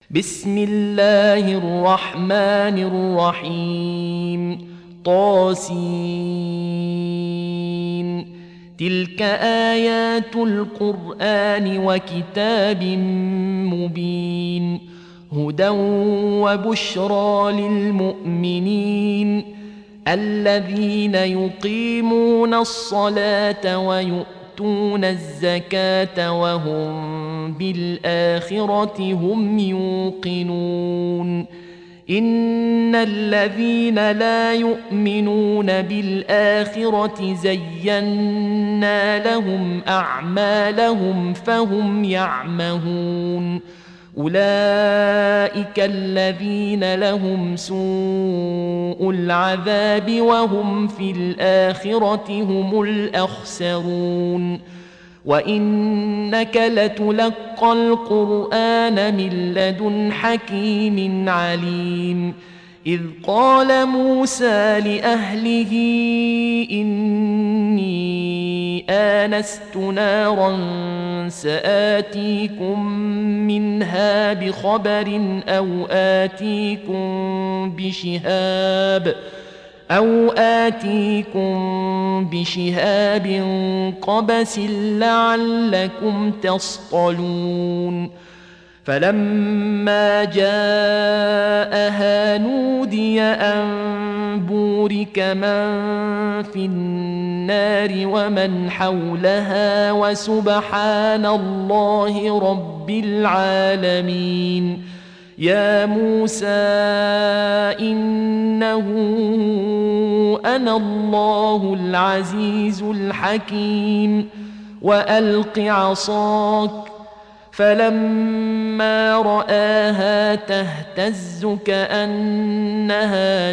بسم الله الرحمن الرحيم طاسين. تلك آيات القرآن وكتاب مبين، هدى وبشرى للمؤمنين الذين يقيمون الصلاة ويؤتون الزكاة وهم بالآخرة هم يوقنون. إن الذين لا يؤمنون بالآخرة زينا لهم أعمالهم فهم يعمهون. أولئك الذين لهم سوء العذاب وهم في الآخرة هم الأخسرون. وإنك لتلقى القرآن من لدن حكيم عليم. إذ قال موسى لأهله إني آنست نارا سآتيكم منها بخبر أو آتيكم بشهاب قبس لعلكم تصطلون. فلما جاءها نودي أن بورك من في النار ومن حولها وسبحان الله رب العالمين. يا موسى إنه أنا الله العزيز الحكيم وألق عصاك. فلما رآها تهتز كأنها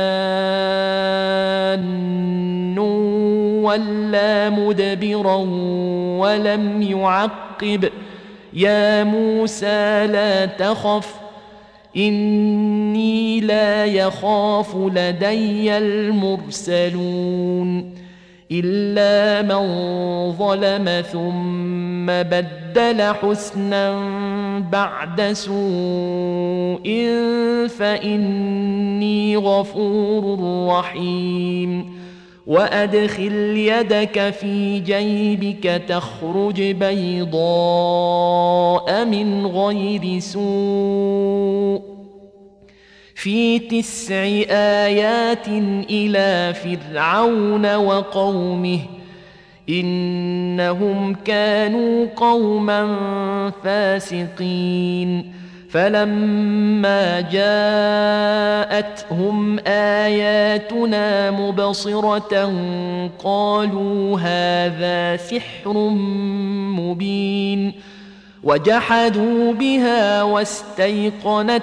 جان ولا مدبرا ولم يعقب. يا موسى لا تخف إني لا يخاف لدي المرسلون إلا من ظلم ثم بدل حسنا بعد سوء فإني غفور رحيم. وأدخل يدك في جيبك تخرج بيضاء من غير سوء في 9 آيات إلى فرعون وقومه إنهم كانوا قوما فاسقين. فلما جاءتهم آياتنا مبصرة قالوا هذا سحر مبين. وجحدوا بها واستيقنتها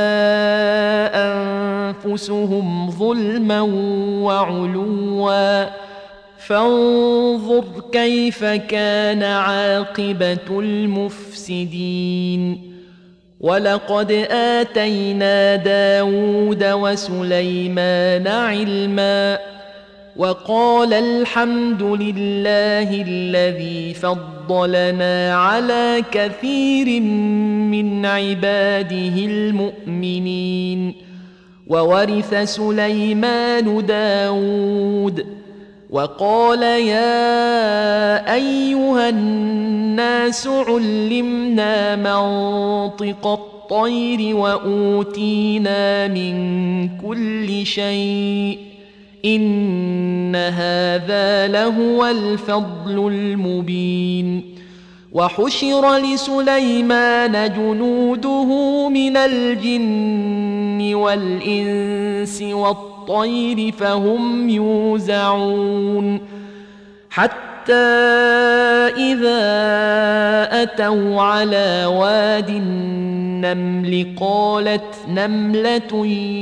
أنفسهم ظلما وعلوا فانظر كيف كان عاقبة المفسدين. ولقد آتينا داود وسليمان علما وقال الحمد لله الذي فضلنا على كثير من عباده المؤمنين. وورث سليمان داود وقال يا أيها الناس علمنا منطق الطير وأوتينا من كل شيء إن هذا لهو الفضل المبين. وحشر لسليمان جنوده من الجن والإنس والطير فهم يوزعون حتى إذا أتوا على واد النمل قالت نملة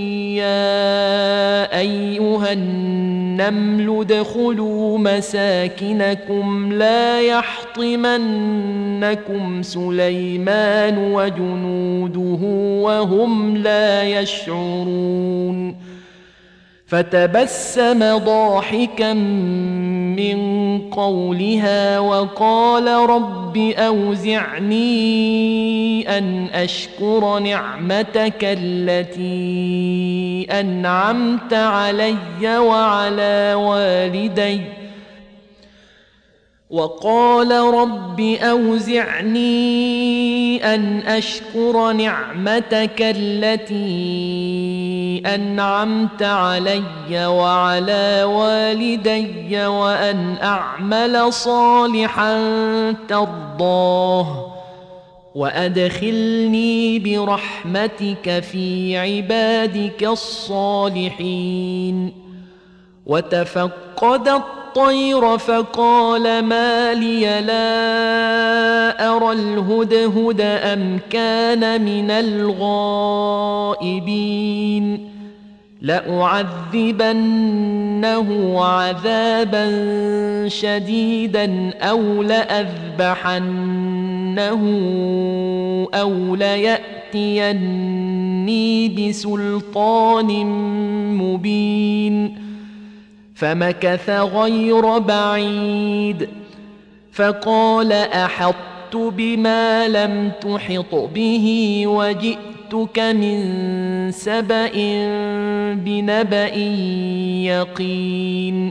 يا أيها النمل ادخلوا مساكنكم لا يحطمنكم سليمان وجنوده وهم لا يشعرون. فتبسم ضاحكا من قولها وقال رب أوزعني أن أشكر نعمتك التي أنعمت علي وعلى والدي وقال رب أوزعني أن أشكر نعمتك التي أنعمت علي وعلى والدي وأن أعمل صالحا ترضاه وأدخلني برحمتك في عبادك الصالحين. وتفقد الطير فقال ما لي لا أرى الهدهد أم كان من الغائبين لأعذبنه عذابا شديدا أو لأذبحنه أو ليأتيني بسلطان مبين. فمكث غير بعيد فقال أحطت بما لم تحط به وجئتك من سبأ بنبأ يقين.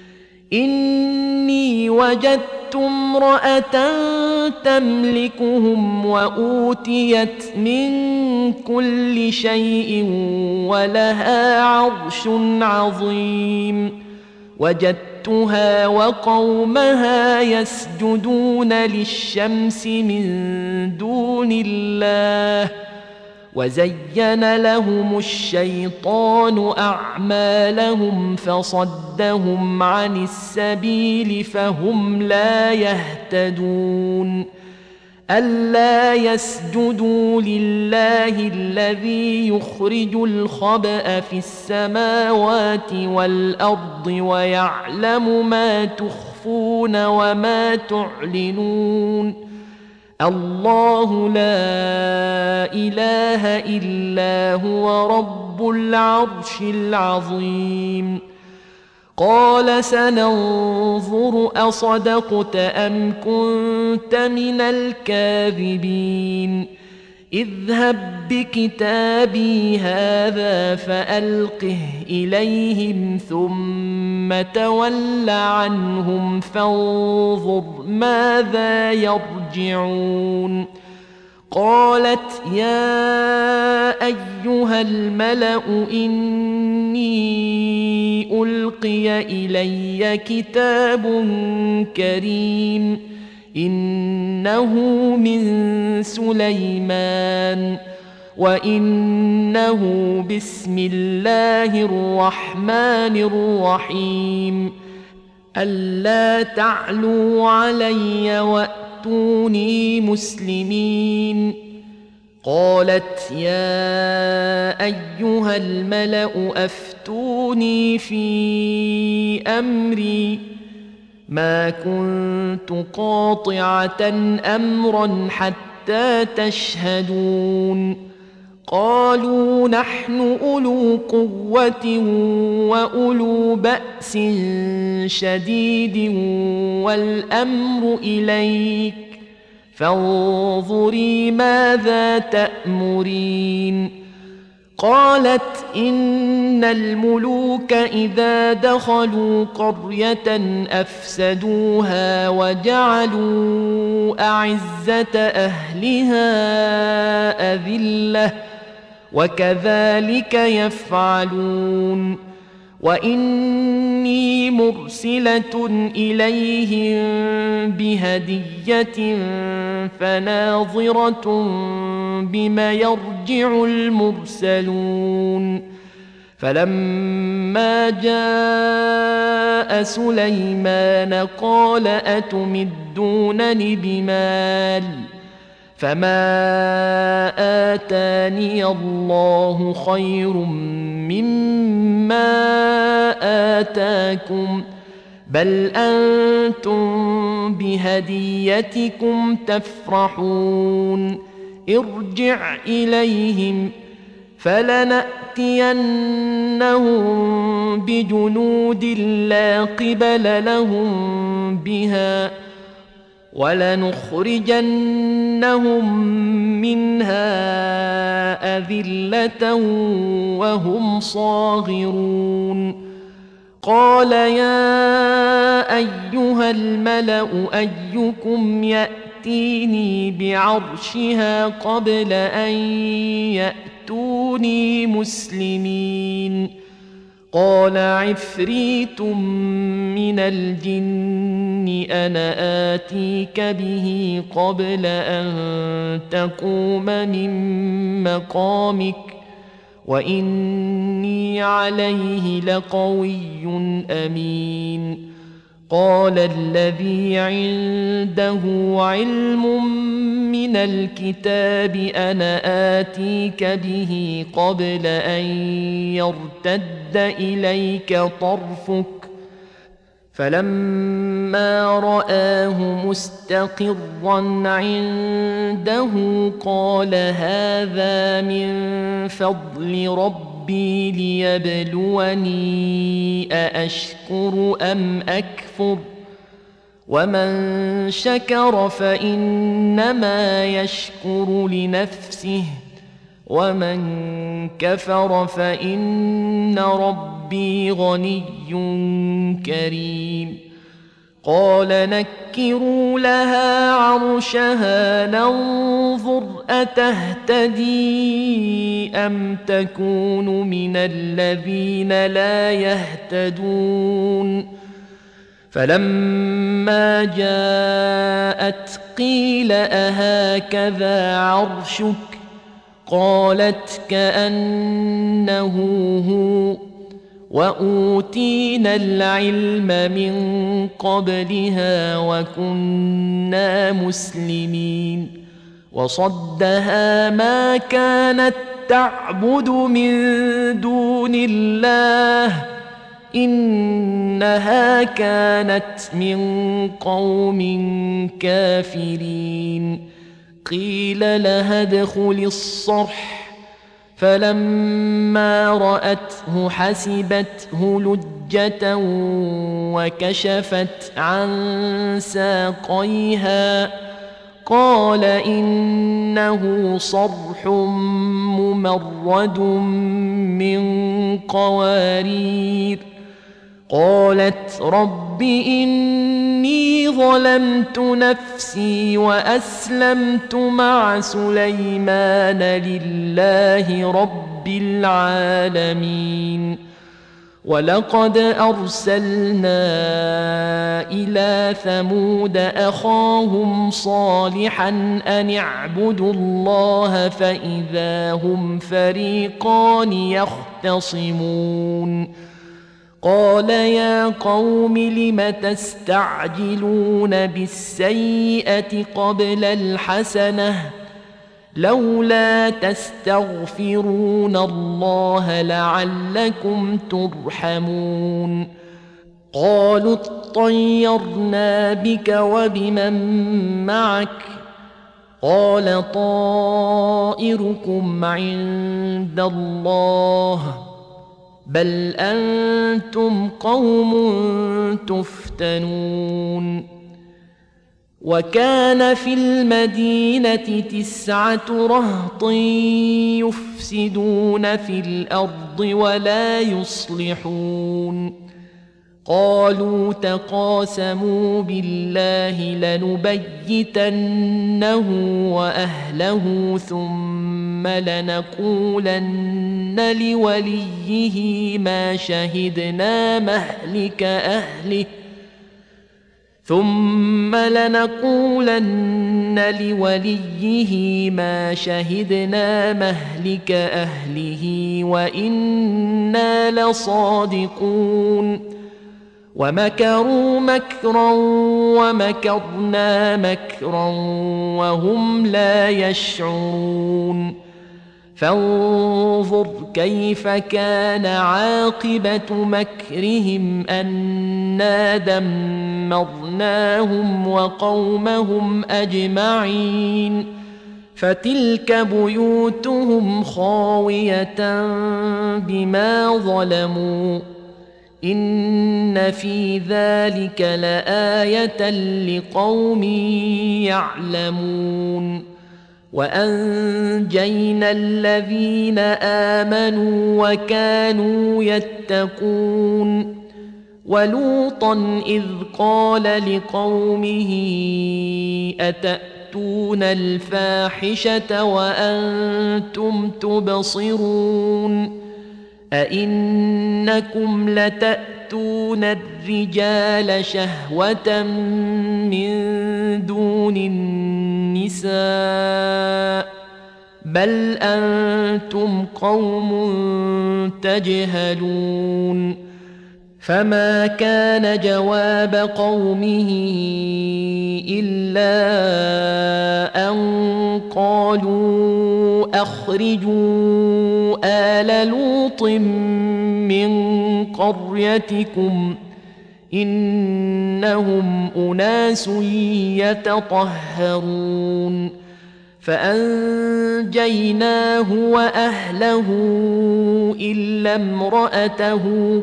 إني وجدت امرأة تملكهم وأوتيت من كل شيء ولها عرش عظيم. وجدتها وقومها يسجدون للشمس من دون الله وزين لهم الشيطان أعمالهم فصدهم عن السبيل فهم لا يهتدون. ألا يسجدوا لله الذي يخرج الخبأ في السماوات والأرض ويعلم ما تخفون وما تعلنون. الله لا إله إلا هو رب العرش العظيم. قال سننظر أصدقت أم كنت من الكاذبين. اذهب بكتابي هذا فألقه إليهم ثم تول عنهم فانظر ماذا يرجعون. قالت يا أيها الملأ إني ألقي إلي كتاب كريم إنه من سليمان وإنه بسم الله الرحمن الرحيم ألا تعلوا علي وأتوني مسلمين. قالت يا أيها الملأ أفتوني في أمري ما كنت قاطعة أمرا حتى تشهدون. قالوا نحن أولو قوة وأولو بأس شديد والأمر إليك فانظري ماذا تأمرين. قالت إن الملوك إذا دخلوا قرية أفسدوها وجعلوا أعزة أهلها أذلة وكذلك يفعلون. وإني مرسلة إليهم بهدية فناظرة بما يرجع المرسلون. فلما جاء سليمان قال أتمدونني بمال فما آتاني الله خير مما آتاكم بل أنتم بهديتكم تفرحون. ارجع إليهم فلنأتينهم بجنود لا قبل لهم بها ولنخرجنهم منها أذلة وهم صاغرون قال يا أيها الملأ أيكم يأتيني بعرشها قبل أن يأتوني مسلمين قال عفريت من الجن أنا آتيك به قبل أن تقوم من مقامك وإني عليه لقوي أمين قال الذي عنده علم من الكتاب أنا آتيك به قبل أن يرتد إليك طرفك فلما رآه مستقرا عنده قال هذا من فضل ربي ليبلوني أأشكر أم أكفر ومن شكر فإنما يشكر لنفسه ومن كفر فإن ربي غني كريم قال نكروا لها عرشها ننظر أتهتدي أم تكون من الذين لا يهتدون فلما جاءت قيل أهكذا عرشك قالت كأنه هو وأوتينا العلم من قبلها وكنا مسلمين وصدها ما كانت تعبد من دون الله إنها كانت من قوم كافرين قيل لها ادخل الصرح فلما رأته حسبته لجة وكشفت عن ساقيها قال إنه صرح ممرد من قوارير قالت رب إني ظلمت نفسي وأسلمت مع سليمان لله رب العالمين ولقد أرسلنا إلى ثمود أخاهم صالحا أن اعبدوا الله فإذا هم فريقان يختصمون قال يا قوم لم تستعجلون بالسيئة قبل الحسنة لولا تستغفرون الله لعلكم ترحمون قالوا اطيرنا بك وبمن معك قال طائركم عند الله بل أنتم قوم تفتنون وكان في المدينة 9 رهط يفسدون في الأرض ولا يصلحون قالوا تقاسموا بالله لنبيتنه وأهله ثم لنقولن لوليه ما شهدنا مهلك أهله وإنا لصادقون ومكروا مكرا ومكرنا مكرا وهم لا يشعرون فانظر كيف كان عاقبة مكرهم أنا دمرناهم وقومهم أجمعين فتلك بيوتهم خاوية بما ظلموا إن في ذلك لآية لقوم يعلمون وأنجينا الذين آمنوا وكانوا يتقون ولوطا إذ قال لقومه أتأتون الفاحشة وأنتم تبصرون أئنكم لتأتون الرجال شهوة من دون النساء بل أنتم قوم تجهلون فما كان جواب قومه إلا أن قالوا أخرجوا آل لوط من قريتكم إنهم أناس يتطهرون فأنجيناه وأهله إلا امرأته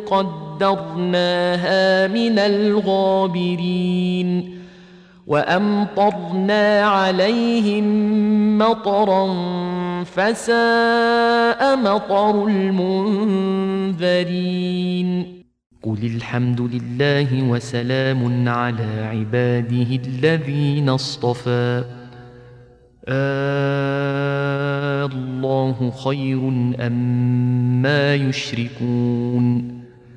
قدرناها من الغابرين وأمطرنا عليهم مطرا فساء مطر المنذرين قل الحمد لله وسلام على عباده الذين اصطفى الله خير أما يشركون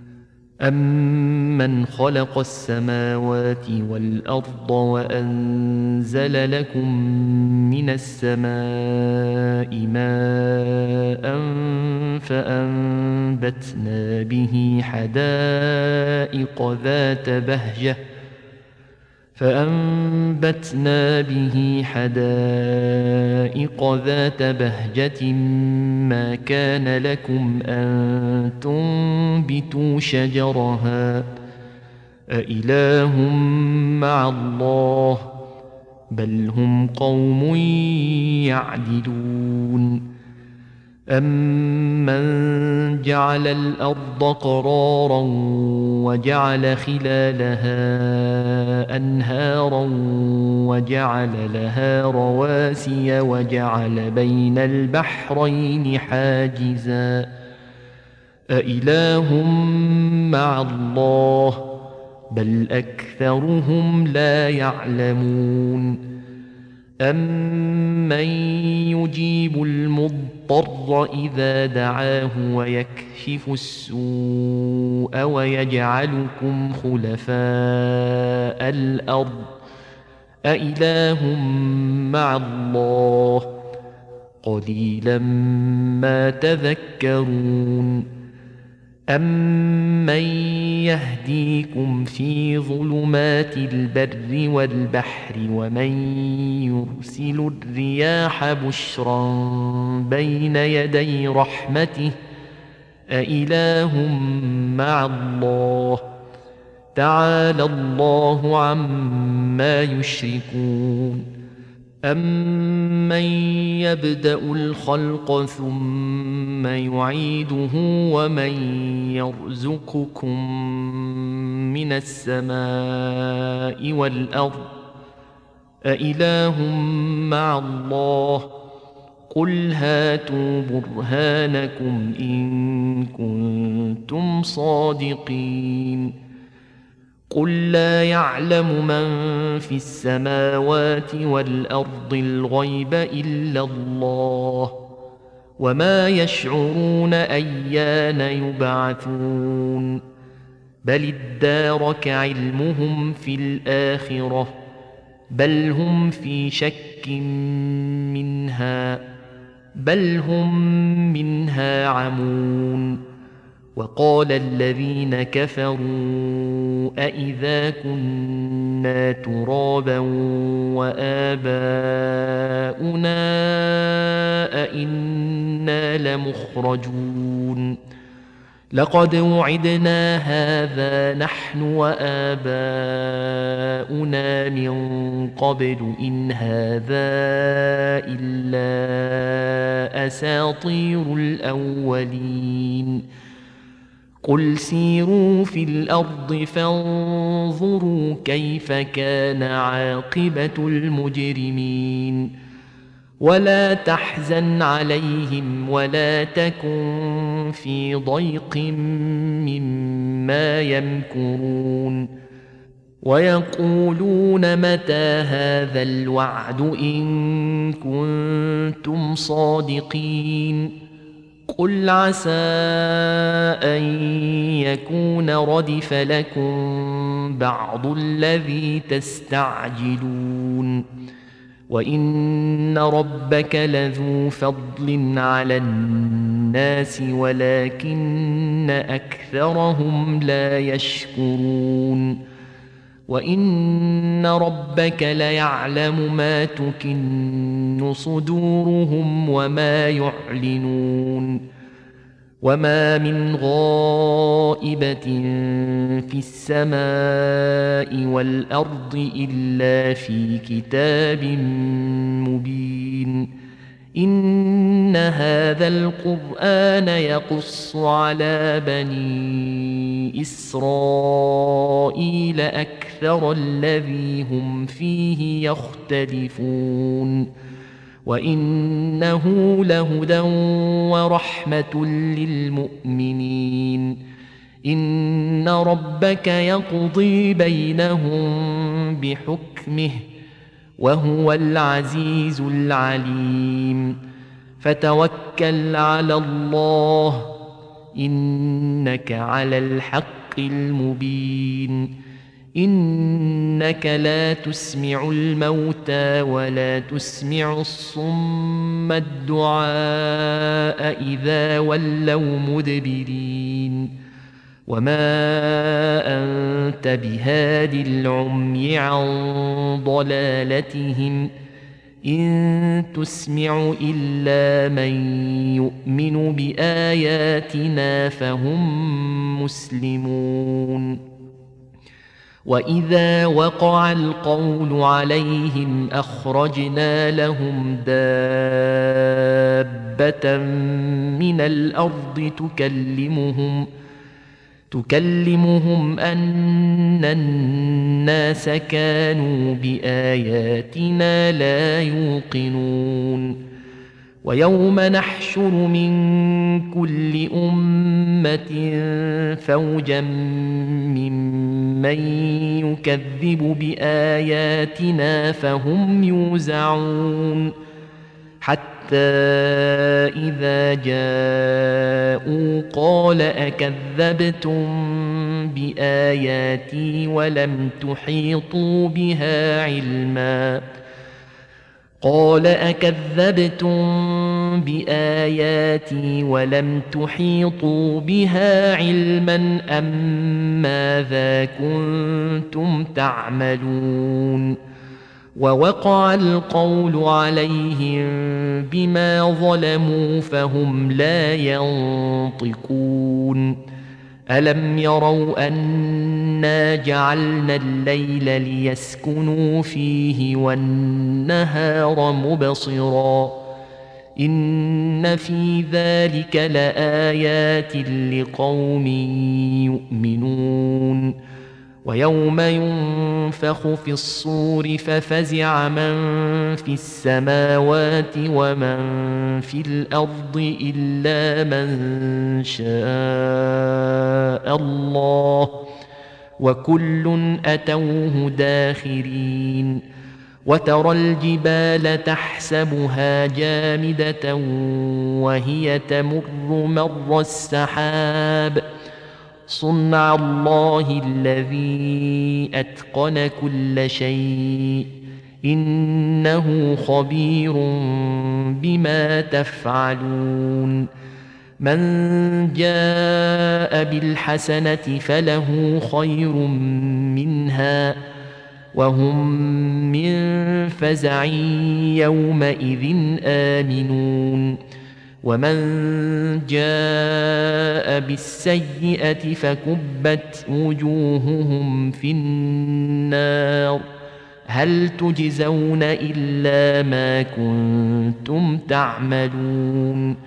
أمن خلق السماوات والأرض وأنزل لكم من السماء ماء فأنبتنا به حدائق ذات بهجة ما كان لكم أن تنبتوا شجرها أإله مع الله بل هم قوم يعدلون أمن جعل الأرض قرارا وجعل خلالها أنهارا وجعل لها رواسي وجعل بين البحرين حاجزا أإله مع الله بل أكثرهم لا يعلمون أمن يجيب المضطر إذا دعاه ويكشف السوء ويجعلكم خلفاء الأرض أإله مع الله قليلا ما تذكرون أمن يهديكم في ظلمات البر والبحر ومن يرسل الرياح بشرا بين يدي رحمته أإله مع الله تعالى الله عما يشركون أمن يبدأ الخلق ثم يعيده ومن يرزقكم من السماء والأرض أإله مع الله قل هاتوا برهانكم إن كنتم صادقين قل لا يعلم من في السماوات والأرض الغيب إلا الله وما يشعرون أيان يبعثون بل ادارك علمهم في الآخرة بل هم في شك منها بل هم منها عمون وقال الذين كفروا أإذا كنا ترابا وآباؤنا أإنا لمخرجون لقد وعدنا هذا نحن وآباؤنا من قبل إن هذا إلا أساطير الأولين قل سيروا في الأرض فانظروا كيف كان عاقبة المجرمين ولا تحزن عليهم ولا تكن في ضيق مما يمكرون ويقولون متى هذا الوعد إن كنتم صادقين قل عسى أن يكون ردف لكم بعض الذي تستعجلون وإن ربك لذو فضل على الناس ولكن أكثرهم لا يشكرون وإن ربك ليعلم ما تكن صدورهم وما يعلنون وما من غائبة في السماء والأرض إلا في كتاب مبين إن هذا القرآن يقص على بني إسرائيل أكثر الذي هم فيه يختلفون وإنه لهدى ورحمة للمؤمنين إن ربك يقضي بينهم بحكمه وهو العزيز العليم فتوكل على الله إنك على الحق المبين إنك لا تسمع الموتى ولا تسمع الصم الدعاء إذا ولوا مدبرين وما أنت بهاد العمي عن ضلالتهم إن تسمع إلا من يؤمن بآياتنا فهم مسلمون وإذا وقع القول عليهم أخرجنا لهم دابة من الأرض تكلمهم أن الناس كانوا بآياتنا لا يوقنون ويوم نحشر من كل أمة فوجا ممن يكذب بآياتنا فهم يوزعون حتى إذا جاءوا قال أكذبتم بآياتي ولم تحيطوا بها علما قال أكذبتم بآياتي ولم تحيطوا بها علما أم ماذا كنتم تعملون ووقع القول عليهم بما ظلموا فهم لا ينطقون ألم يروا أنا جعلنا الليل ليسكنوا فيه والنهار مبصرا إن في ذلك لآيات لقوم يؤمنون ويوم ينفخ في الصور ففزع من في السماوات ومن في الأرض إلا من شاء الله وكل أتوه داخرين وترى الجبال تحسبها جامدة وهي تمر مر السحاب صنع الله الذي أتقن كل شيء إنه خبير بما تفعلون من جاء بالحسنة فله خير منها وهم من فزع يومئذ آمنون ومن جاء بالسيئة فكبت وجوههم في النار هل تجزون إلا ما كنتم تعملون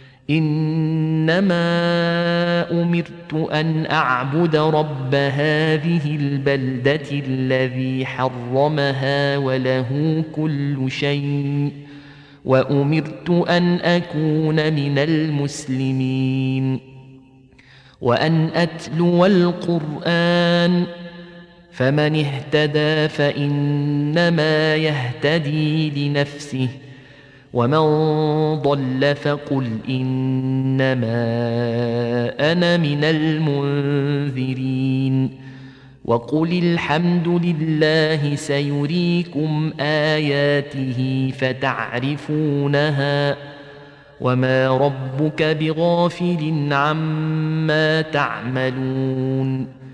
إنما أمرت أن أعبد رب هذه البلدة الذي حرمها وله كل شيء وأمرت أن أكون من المسلمين وأن أتلو القرآن فمن اهتدى فإنما يهتدي لنفسه ومن ضل فقل إنما أنا من المنذرين وقل الحمد لله سيريكم آياته فتعرفونها وما ربك بغافل عما تعملون